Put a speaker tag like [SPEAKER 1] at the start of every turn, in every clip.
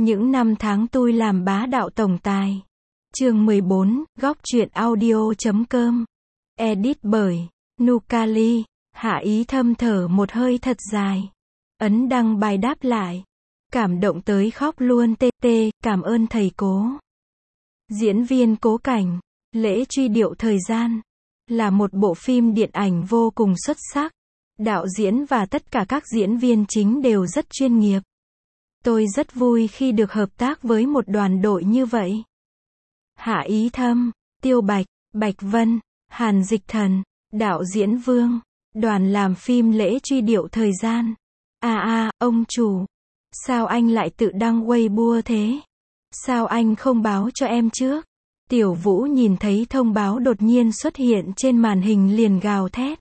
[SPEAKER 1] Những năm tháng tôi làm bá đạo tổng tài. Chương 14, góc truyện audio.com. Edit bởi Nukali. Hạ Ý Thâm thở một hơi thật dài. Ấn đăng bài đáp lại. Cảm động tới khóc luôn TT, cảm ơn thầy Cố. Diễn viên Cố Cảnh. Lễ truy điệu thời gian. Là một bộ phim điện ảnh vô cùng xuất sắc. Đạo diễn và tất cả các diễn viên chính đều rất chuyên nghiệp. Tôi rất vui khi được hợp tác với một đoàn đội như vậy. Hạ Ý Thâm, Tiêu Bạch, Bạch Vân, Hàn Dịch Thần, đạo diễn Vương, đoàn làm phim lễ truy điệu thời gian. Ông chủ, sao anh lại tự đăng Weibo thế? Sao anh không báo cho em trước? Tiểu Vũ nhìn thấy thông báo đột nhiên xuất hiện trên màn hình liền gào thét.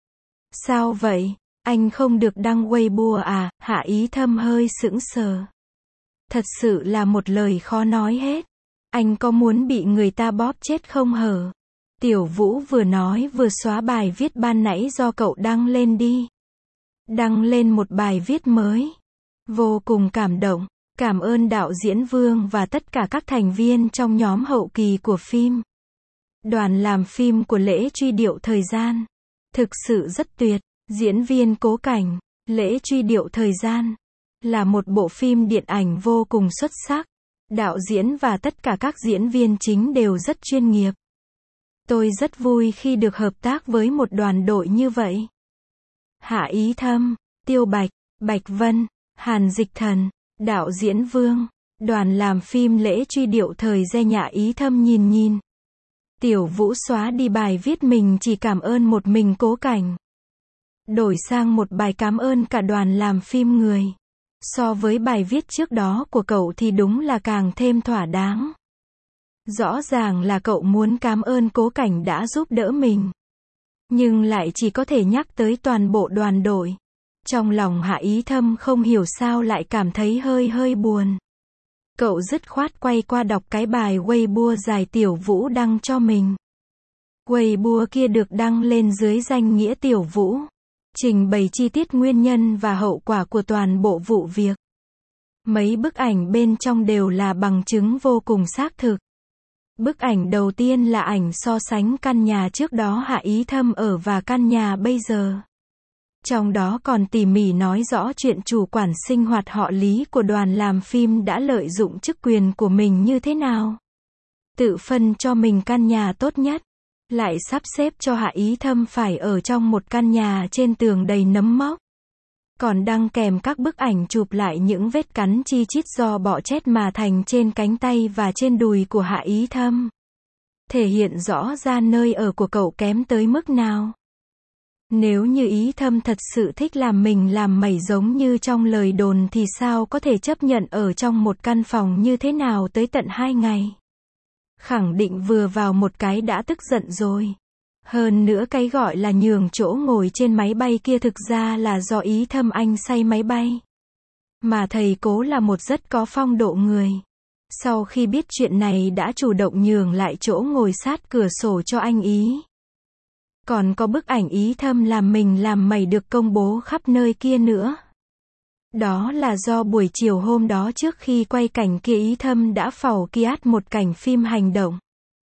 [SPEAKER 1] Sao vậy? Anh không được đăng Weibo à? Hạ Ý Thâm hơi sững sờ. Thật sự là một lời khó nói hết. Anh có muốn bị người ta bóp chết không hở? Tiểu Vũ vừa nói vừa xóa bài viết ban nãy do cậu đăng lên đi. Đăng lên một bài viết mới. Vô cùng cảm động. Cảm ơn đạo diễn Vương và tất cả các thành viên trong nhóm hậu kỳ của phim. Đoàn làm phim của lễ truy điệu thời gian. Thực sự rất tuyệt. Diễn viên Cố Cảnh. Lễ truy điệu thời gian. Là một bộ phim điện ảnh vô cùng xuất sắc. Đạo diễn và tất cả các diễn viên chính đều rất chuyên nghiệp. Tôi rất vui khi được hợp tác với một đoàn đội như vậy. Hạ Ý Thâm, Tiêu Bạch, Bạch Vân, Hàn Dịch Thần, đạo diễn Vương, đoàn làm phim lễ truy điệu thời gian. Hạ Ý Thâm nhìn. Tiểu Vũ xóa đi bài viết mình chỉ cảm ơn một mình Cố Cảnh. Đổi sang một bài cảm ơn cả đoàn làm phim người. So với bài viết trước đó của cậu thì đúng là càng thêm thỏa đáng. Rõ ràng là cậu muốn cảm ơn Cố Cảnh đã giúp đỡ mình. Nhưng lại chỉ có thể nhắc tới toàn bộ đoàn đội. Trong lòng Hạ Ý Thâm không hiểu sao lại cảm thấy hơi buồn. Cậu dứt khoát quay qua đọc cái bài Weibo dài Tiểu Vũ đăng cho mình. Weibo kia được đăng lên dưới danh nghĩa Tiểu Vũ. Trình bày chi tiết nguyên nhân và hậu quả của toàn bộ vụ việc. Mấy bức ảnh bên trong đều là bằng chứng vô cùng xác thực. Bức ảnh đầu tiên là ảnh so sánh căn nhà trước đó Hạ Ý Thâm ở và căn nhà bây giờ. Trong đó còn tỉ mỉ nói rõ chuyện chủ quản sinh hoạt họ Lý của đoàn làm phim đã lợi dụng chức quyền của mình như thế nào. Tự phân cho mình căn nhà tốt nhất. Lại sắp xếp cho Hạ Ý Thâm phải ở trong một căn nhà trên tường đầy nấm mốc. Còn đăng kèm các bức ảnh chụp lại những vết cắn chi chít do bọ chết mà thành trên cánh tay và trên đùi của Hạ Ý Thâm. Thể hiện rõ ra nơi ở của cậu kém tới mức nào. Nếu như Ý Thâm thật sự thích làm mình làm mẩy giống như trong lời đồn thì sao có thể chấp nhận ở trong một căn phòng như thế nào tới tận 2 ngày. Khẳng định vừa vào một cái đã tức giận rồi. Hơn nữa cái gọi là nhường chỗ ngồi trên máy bay kia thực ra là do Ý Thâm anh say máy bay. Mà thầy Cố là một rất có phong độ người. Sau khi biết chuyện này đã chủ động nhường lại chỗ ngồi sát cửa sổ cho anh ý. Còn có bức ảnh Ý Thâm làm mình làm mẩy được công bố khắp nơi kia nữa. Đó là do buổi chiều hôm đó trước khi quay cảnh kia Ý Thâm đã phàu kiát một cảnh phim hành động.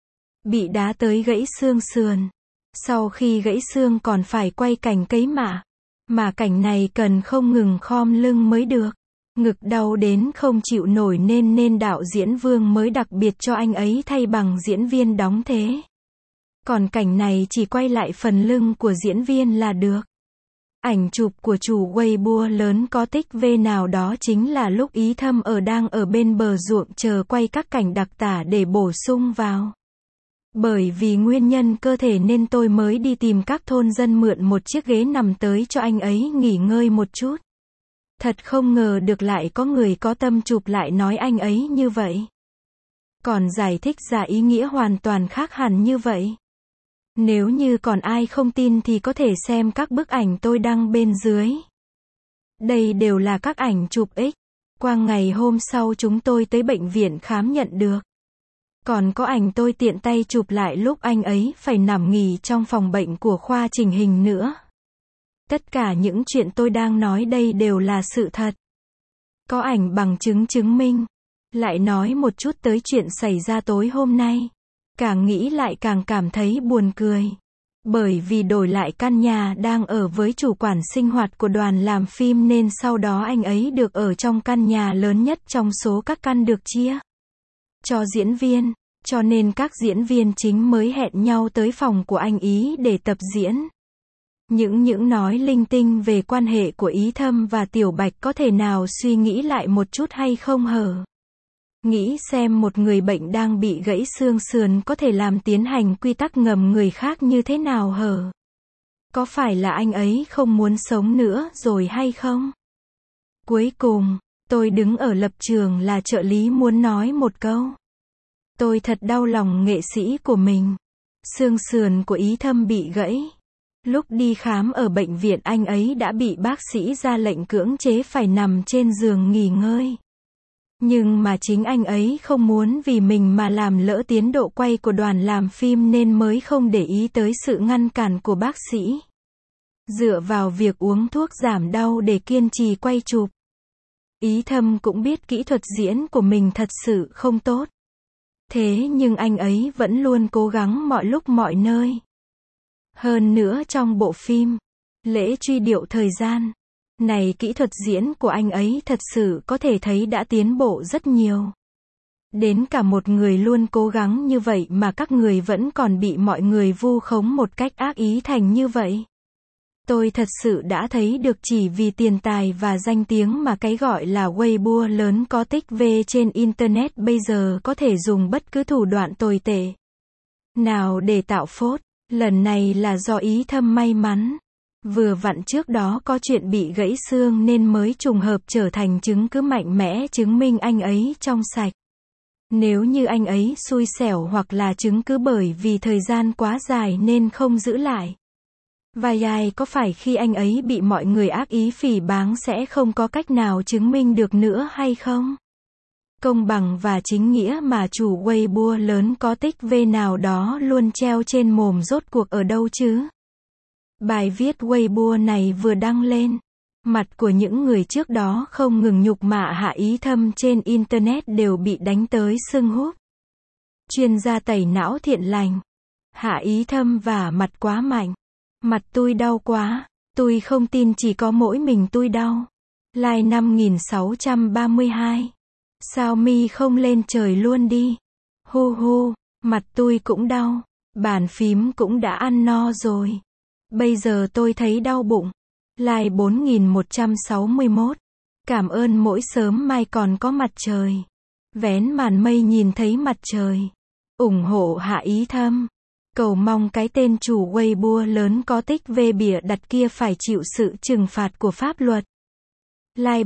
[SPEAKER 1] Bị đá tới gãy xương sườn. Sau khi gãy xương còn phải quay cảnh cấy mạ. Mà cảnh này cần không ngừng khom lưng mới được. Ngực đau đến không chịu nổi nên đạo diễn Vương mới đặc biệt cho anh ấy thay bằng diễn viên đóng thế. Còn cảnh này chỉ quay lại phần lưng của diễn viên là được. Ảnh chụp của chủ Weibo lớn có tích V nào đó chính là lúc Ý Thâm đang ở bên bờ ruộng chờ quay các cảnh đặc tả để bổ sung vào. Bởi vì nguyên nhân cơ thể nên tôi mới đi tìm các thôn dân mượn một chiếc ghế nằm tới cho anh ấy nghỉ ngơi một chút. Thật không ngờ được lại có người có tâm chụp lại nói anh ấy như vậy. Còn giải thích ra ý nghĩa hoàn toàn khác hẳn như vậy. Nếu như còn ai không tin thì có thể xem các bức ảnh tôi đăng bên dưới. Đây đều là các ảnh chụp X. Qua ngày hôm sau chúng tôi tới bệnh viện khám nhận được. Còn có ảnh tôi tiện tay chụp lại lúc anh ấy phải nằm nghỉ trong phòng bệnh của khoa chỉnh hình nữa. Tất cả những chuyện tôi đang nói đây đều là sự thật. Có ảnh bằng chứng chứng minh. Lại nói một chút tới chuyện xảy ra tối hôm nay. Càng nghĩ lại càng cảm thấy buồn cười. Bởi vì đổi lại căn nhà đang ở với chủ quản sinh hoạt của đoàn làm phim nên sau đó anh ấy được ở trong căn nhà lớn nhất trong số các căn được chia cho diễn viên. Cho nên các diễn viên chính mới hẹn nhau tới phòng của anh ý để tập diễn. Những nói linh tinh về quan hệ của Ý Thâm và Tiểu Bạch có thể nào suy nghĩ lại một chút hay không hở? Nghĩ xem một người bệnh đang bị gãy xương sườn có thể làm tiến hành quy tắc ngầm người khác như thế nào hở? Có phải là anh ấy không muốn sống nữa rồi hay không? Cuối cùng, tôi đứng ở lập trường là trợ lý muốn nói một câu. Tôi thật đau lòng nghệ sĩ của mình. Xương sườn của Ý Thâm bị gãy. Lúc đi khám ở bệnh viện anh ấy đã bị bác sĩ ra lệnh cưỡng chế phải nằm trên giường nghỉ ngơi. Nhưng mà chính anh ấy không muốn vì mình mà làm lỡ tiến độ quay của đoàn làm phim nên mới không để ý tới sự ngăn cản của bác sĩ. Dựa vào việc uống thuốc giảm đau để kiên trì quay chụp. Ý Thâm cũng biết kỹ thuật diễn của mình thật sự không tốt. Thế nhưng anh ấy vẫn luôn cố gắng mọi lúc mọi nơi. Hơn nữa trong bộ phim, lễ truy điệu thời gian, này kỹ thuật diễn của anh ấy thật sự có thể thấy đã tiến bộ rất nhiều. Đến cả một người luôn cố gắng như vậy mà các người vẫn còn bị mọi người vu khống một cách ác ý thành như vậy. Tôi thật sự đã thấy được chỉ vì tiền tài và danh tiếng mà cái gọi là Weibo lớn có tích về trên Internet bây giờ có thể dùng bất cứ thủ đoạn tồi tệ nào để tạo phốt. Lần này là do Ý Thâm may mắn. Vừa vặn trước đó có chuyện bị gãy xương nên mới trùng hợp trở thành chứng cứ mạnh mẽ chứng minh anh ấy trong sạch. Nếu như anh ấy xui xẻo hoặc là chứng cứ bởi vì thời gian quá dài nên không giữ lại. Và ai có phải khi anh ấy bị mọi người ác ý phỉ báng sẽ không có cách nào chứng minh được nữa hay không? Công bằng và chính nghĩa mà chủ Weibo lớn có tích về nào đó luôn treo trên mồm rốt cuộc ở đâu chứ? Bài viết Weibo này vừa đăng lên. Mặt của những người trước đó không ngừng nhục mạ Hạ Ý Thâm trên Internet đều bị đánh tới sưng húp. Chuyên gia tẩy não thiện lành. Hạ Ý Thâm vả mặt quá mạnh. Mặt tôi đau quá. Tôi không tin chỉ có mỗi mình tôi đau. Like 5632. Sao mi không lên trời luôn đi? Hu hu, mặt tôi cũng đau. Bàn phím cũng đã ăn no rồi. Bây giờ tôi thấy đau bụng. Like 4161. Cảm ơn mỗi sớm mai còn có mặt trời. Vén màn mây nhìn thấy mặt trời. Ủng hộ Hạ Ý Thâm. Cầu mong cái tên chủ Weibo lớn có tích về bịa đặt kia phải chịu sự trừng phạt của pháp luật. Like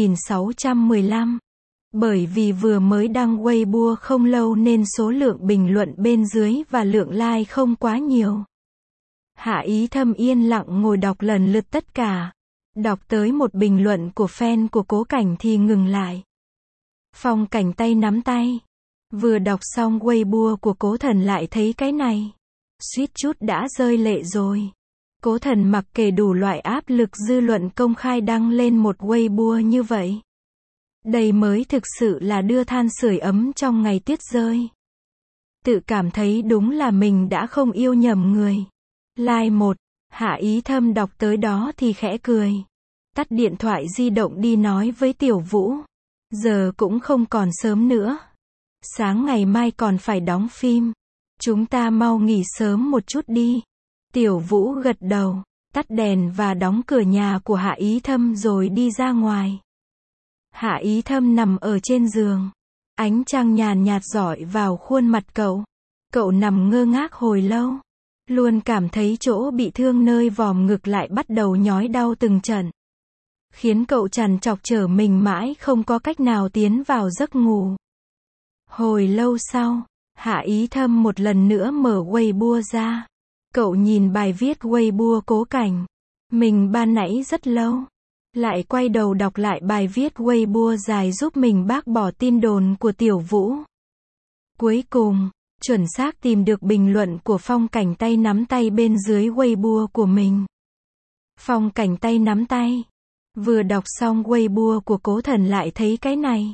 [SPEAKER 1] 3615. Bởi vì vừa mới đăng Weibo không lâu nên số lượng bình luận bên dưới và lượng like không quá nhiều. Hạ Ý Thâm yên lặng ngồi đọc lần lượt tất cả. Đọc tới một bình luận của fan của Cố Cảnh thì ngừng lại. Phong Cảnh tay nắm tay. Vừa đọc xong Weibo của Cố Thần lại thấy cái này. Suýt chút đã rơi lệ rồi. Cố Thần mặc kệ đủ loại áp lực dư luận công khai đăng lên một Weibo như vậy. Đây mới thực sự là đưa than sưởi ấm trong ngày tuyết rơi. Tự cảm thấy đúng là mình đã không yêu nhầm người. Like 1. Hạ Ý Thâm đọc tới đó thì khẽ cười. Tắt điện thoại di động đi nói với Tiểu Vũ. Giờ cũng không còn sớm nữa. Sáng ngày mai còn phải đóng phim. Chúng ta mau nghỉ sớm một chút đi. Tiểu Vũ gật đầu, tắt đèn và đóng cửa nhà của Hạ Ý Thâm rồi đi ra ngoài. Hạ Ý Thâm nằm ở trên giường. Ánh trăng nhàn nhạt rọi vào khuôn mặt cậu. Cậu nằm ngơ ngác hồi lâu. Luôn cảm thấy chỗ bị thương nơi vòm ngực lại bắt đầu nhói đau từng trận. Khiến cậu trằn trọc trở mình mãi không có cách nào tiến vào giấc ngủ. Hồi lâu sau, Hạ Ý Thâm một lần nữa mở Weibo ra. Cậu nhìn bài viết Weibo Cố Cảnh. Mình ban nãy rất lâu. Lại quay đầu đọc lại bài viết Weibo dài giúp mình bác bỏ tin đồn của Tiểu Vũ. Cuối cùng, chuẩn xác tìm được bình luận của Phong Cảnh tay nắm tay bên dưới Weibo của mình. Phong Cảnh tay nắm tay. Vừa đọc xong Weibo của Cố Thần lại thấy cái này.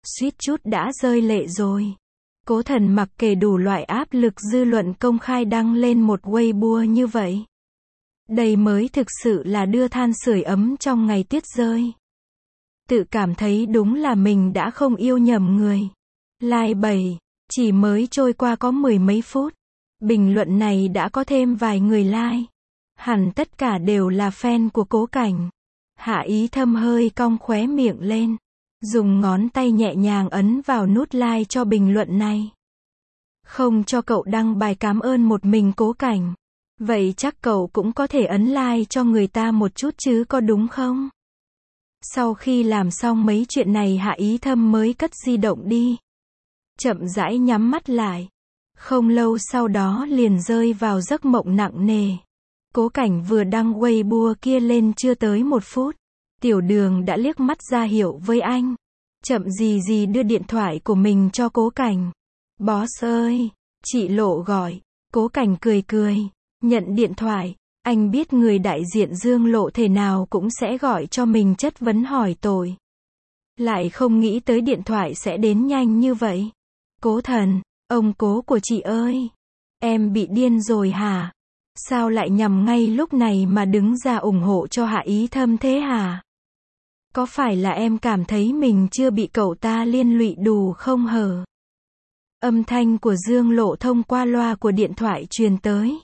[SPEAKER 1] suýt chút đã rơi lệ rồi. Cố Thần mặc kệ đủ loại áp lực dư luận công khai đăng lên một Weibo như vậy. Đây mới thực sự là đưa than sưởi ấm trong ngày tuyết rơi. Tự cảm thấy đúng là mình đã không yêu nhầm người. Like 7, chỉ mới trôi qua có 10 mấy phút. Bình luận này đã có thêm vài người like. Hẳn tất cả đều là fan của Cố Cảnh. Hạ Ý Thâm hơi cong khóe miệng lên. Dùng ngón tay nhẹ nhàng ấn vào nút like cho bình luận này. Không cho cậu đăng bài cảm ơn một mình Cố Cảnh. Vậy chắc cậu cũng có thể ấn like cho người ta một chút chứ có đúng không? Sau khi làm xong mấy chuyện này Hạ Ý Thâm mới cất di động đi. Chậm rãi nhắm mắt lại. Không lâu sau đó liền rơi vào giấc mộng nặng nề. Cố Cảnh vừa đăng Weibo kia lên chưa tới 1 phút. Tiểu Đường đã liếc mắt ra hiệu với anh. Chậm gì gì đưa điện thoại của mình cho Cố Cảnh. Boss ơi, chị Lộ gọi. Cố Cảnh cười cười. Nhận điện thoại. Anh biết người đại diện Dương Lộ thế nào cũng sẽ gọi cho mình chất vấn hỏi tội. Lại không nghĩ tới điện thoại sẽ đến nhanh như vậy. Cố Thần, ông Cố của chị ơi. Em bị điên rồi hả? Sao lại nhằm ngay lúc này mà đứng ra ủng hộ cho Hạ Ý Thâm thế hả? Có phải là em cảm thấy mình chưa bị cậu ta liên lụy đủ không hở? Âm thanh của Dương Lộ thông qua loa của điện thoại truyền tới.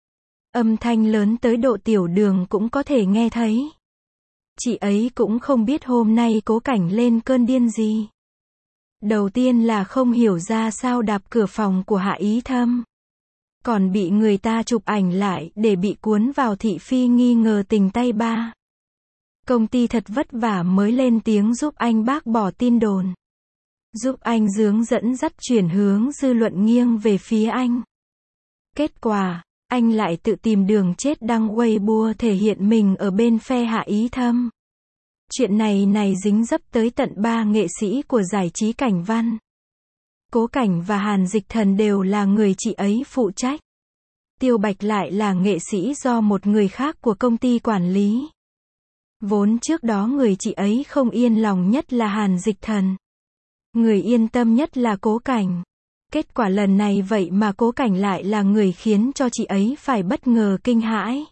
[SPEAKER 1] Âm thanh lớn tới độ Tiểu Đường cũng có thể nghe thấy. Chị ấy cũng không biết hôm nay Cố Cảnh lên cơn điên gì. Đầu tiên là không hiểu ra sao đạp cửa phòng của Hạ Ý Thâm. Còn bị người ta chụp ảnh lại để bị cuốn vào thị phi nghi ngờ tình tay ba. Công ty thật vất vả mới lên tiếng giúp anh bác bỏ tin đồn. Giúp anh dẫn dắt chuyển hướng dư luận nghiêng về phía anh. Kết quả, anh lại tự tìm đường chết đăng Weibo thể hiện mình ở bên phe Hạ Ý Thâm. Chuyện này dính dấp tới tận 3 nghệ sĩ của giải trí Cảnh Văn. Cố Cảnh và Hàn Dịch Thần đều là người chị ấy phụ trách. Tiêu Bạch lại là nghệ sĩ do một người khác của công ty quản lý. Vốn trước đó người chị ấy không yên lòng nhất là Hàn Dịch Thần. Người yên tâm nhất là Cố Cảnh. Kết quả lần này vậy mà Cố Cảnh lại là người khiến cho chị ấy phải bất ngờ kinh hãi.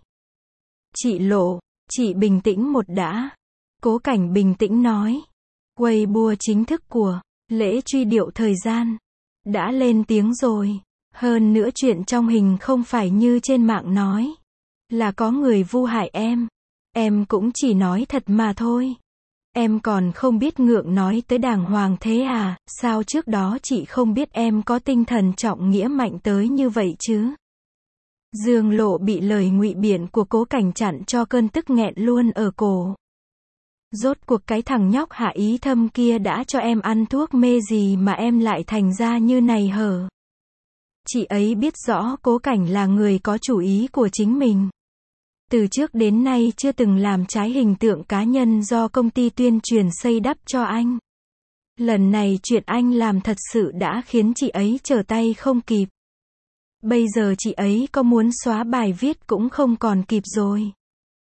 [SPEAKER 1] Chị Lộ, chị bình tĩnh một đã. Cố Cảnh bình tĩnh nói. Weibo chính thức của lễ truy điệu thời gian đã lên tiếng rồi. Hơn nữa chuyện trong hình không phải như trên mạng nói. Là có người vu hại em. Em cũng chỉ nói thật mà thôi. Em còn không biết ngượng nói tới đàng hoàng thế à, sao trước đó chị không biết em có tinh thần trọng nghĩa mạnh tới như vậy chứ? Dương Lộ bị lời ngụy biện của Cố Cảnh chặn cho cơn tức nghẹn luôn ở cổ. Rốt cuộc cái thằng nhóc Hạ Ý Thâm kia đã cho em ăn thuốc mê gì mà em lại thành ra như này hở? Chị ấy biết rõ Cố Cảnh là người có chủ ý của chính mình. Từ trước đến nay chưa từng làm trái hình tượng cá nhân do công ty tuyên truyền xây đắp cho anh. Lần này chuyện anh làm thật sự đã khiến chị ấy trở tay không kịp. Bây giờ chị ấy có muốn xóa bài viết cũng không còn kịp rồi.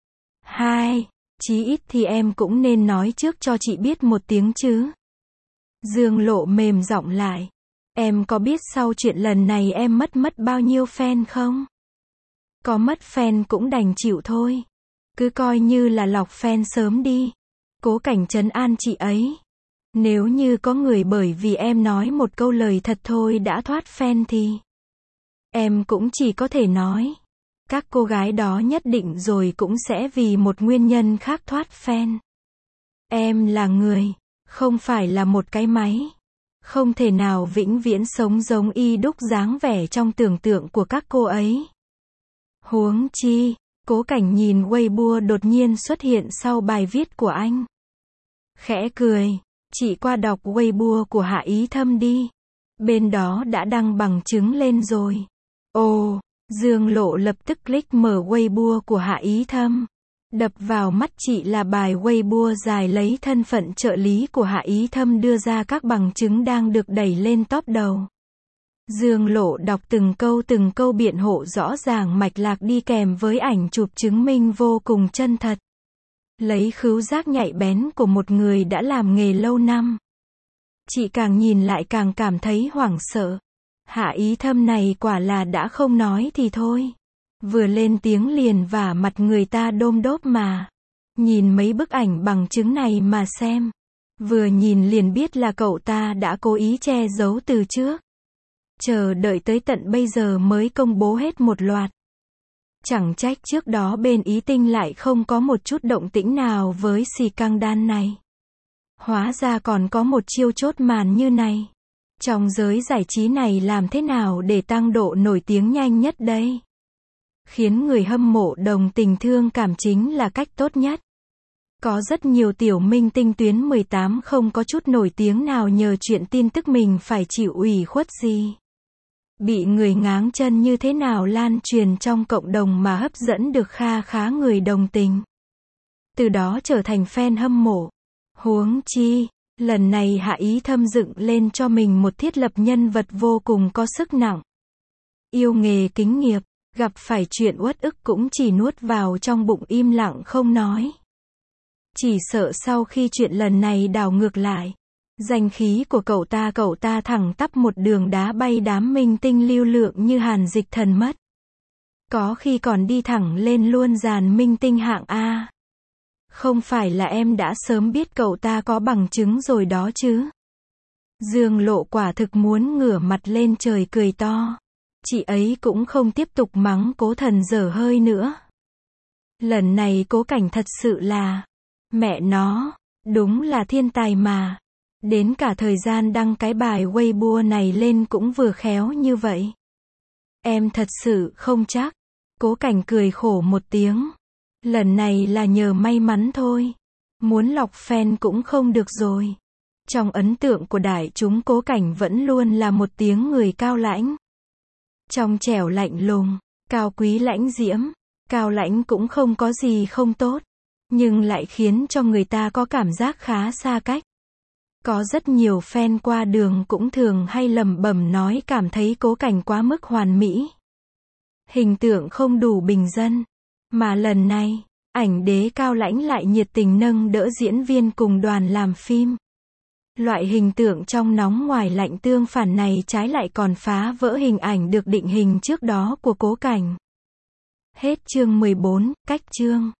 [SPEAKER 1] Chí ít thì em cũng nên nói trước cho chị biết một tiếng chứ. Dương Lộ mềm giọng lại. Em có biết sau chuyện lần này em mất bao nhiêu fan không? Có mất fan cũng đành chịu thôi. Cứ coi như là lọc fan sớm đi. Cố Cảnh trấn an chị ấy. Nếu như có người bởi vì em nói một câu lời thật thôi đã thoát fan thì em cũng chỉ có thể nói. Các cô gái đó nhất định rồi cũng sẽ vì một nguyên nhân khác thoát fan. Em là người, không phải là một cái máy. Không thể nào vĩnh viễn sống giống y đúc dáng vẻ trong tưởng tượng của các cô ấy. Huống chi, Cố Cảnh nhìn Weibo đột nhiên xuất hiện sau bài viết của anh. Khẽ cười, chị qua đọc Weibo của Hạ Ý Thâm đi. Bên đó đã đăng bằng chứng lên rồi. Ồ, Dương Lộ lập tức click mở Weibo của Hạ Ý Thâm. Đập vào mắt chị là bài Weibo dài lấy thân phận trợ lý của Hạ Ý Thâm đưa ra các bằng chứng đang được đẩy lên top đầu. Dương Lộ đọc từng câu biện hộ rõ ràng mạch lạc đi kèm với ảnh chụp chứng minh vô cùng chân thật. Lấy khứu giác nhạy bén của một người đã làm nghề lâu năm. Chị càng nhìn lại càng cảm thấy hoảng sợ. Hạ Ý Thâm này quả là đã không nói thì thôi. Vừa lên tiếng liền vả mặt người ta đôm đốp mà. Nhìn mấy bức ảnh bằng chứng này mà xem. Vừa nhìn liền biết là cậu ta đã cố ý che giấu từ trước. Chờ đợi tới tận bây giờ mới công bố hết một loạt. Chẳng trách trước đó bên Ý Tinh lại không có một chút động tĩnh nào với xì căng đan này. Hóa ra còn có một chiêu chốt màn như này. Trong giới giải trí này làm thế nào để tăng độ nổi tiếng nhanh nhất đây? Khiến người hâm mộ đồng tình thương cảm chính là cách tốt nhất. Có rất nhiều tiểu minh tinh tuyến 18 không có chút nổi tiếng nào nhờ chuyện tin tức mình phải chịu ủy khuất gì. Bị người ngáng chân như thế nào lan truyền trong cộng đồng mà hấp dẫn được kha khá người đồng tình. Từ đó trở thành fan hâm mộ. Huống chi, lần này Hạ Ý Thâm dựng lên cho mình một thiết lập nhân vật vô cùng có sức nặng. Yêu nghề kính nghiệp, gặp phải chuyện uất ức cũng chỉ nuốt vào trong bụng im lặng không nói. Chỉ sợ sau khi chuyện lần này đảo ngược lại, danh khí của cậu ta thẳng tắp một đường đá bay đám minh tinh lưu lượng như Hàn Dịch Thần mất. Có khi còn đi thẳng lên luôn dàn minh tinh hạng A. Không phải là em đã sớm biết cậu ta có bằng chứng rồi đó chứ. Dương Lộ quả thực muốn ngửa mặt lên trời cười to. Chị ấy cũng không tiếp tục mắng Cố Thần dở hơi nữa. Lần này Cố Cảnh thật sự là, mẹ nó, đúng là thiên tài mà. Đến cả thời gian đăng cái bài Weibo này lên cũng vừa khéo như vậy. Em thật sự không chắc. Cố Cảnh cười khổ một tiếng. Lần này là nhờ may mắn thôi. Muốn lọc fan cũng không được rồi. Trong ấn tượng của đại chúng Cố Cảnh vẫn luôn là một tiếng người cao lãnh. Trong trẻo lạnh lùng, cao quý lãnh diễm. Cao lãnh cũng không có gì không tốt. Nhưng lại khiến cho người ta có cảm giác khá xa cách. Có rất nhiều fan qua đường cũng thường hay lẩm bẩm nói cảm thấy Cố Cảnh quá mức hoàn mỹ. Hình tượng không đủ bình dân. Mà lần này, ảnh đế cao lãnh lại nhiệt tình nâng đỡ diễn viên cùng đoàn làm phim. Loại hình tượng trong nóng ngoài lạnh tương phản này trái lại còn phá vỡ hình ảnh được định hình trước đó của Cố Cảnh. Hết chương 14, cách chương.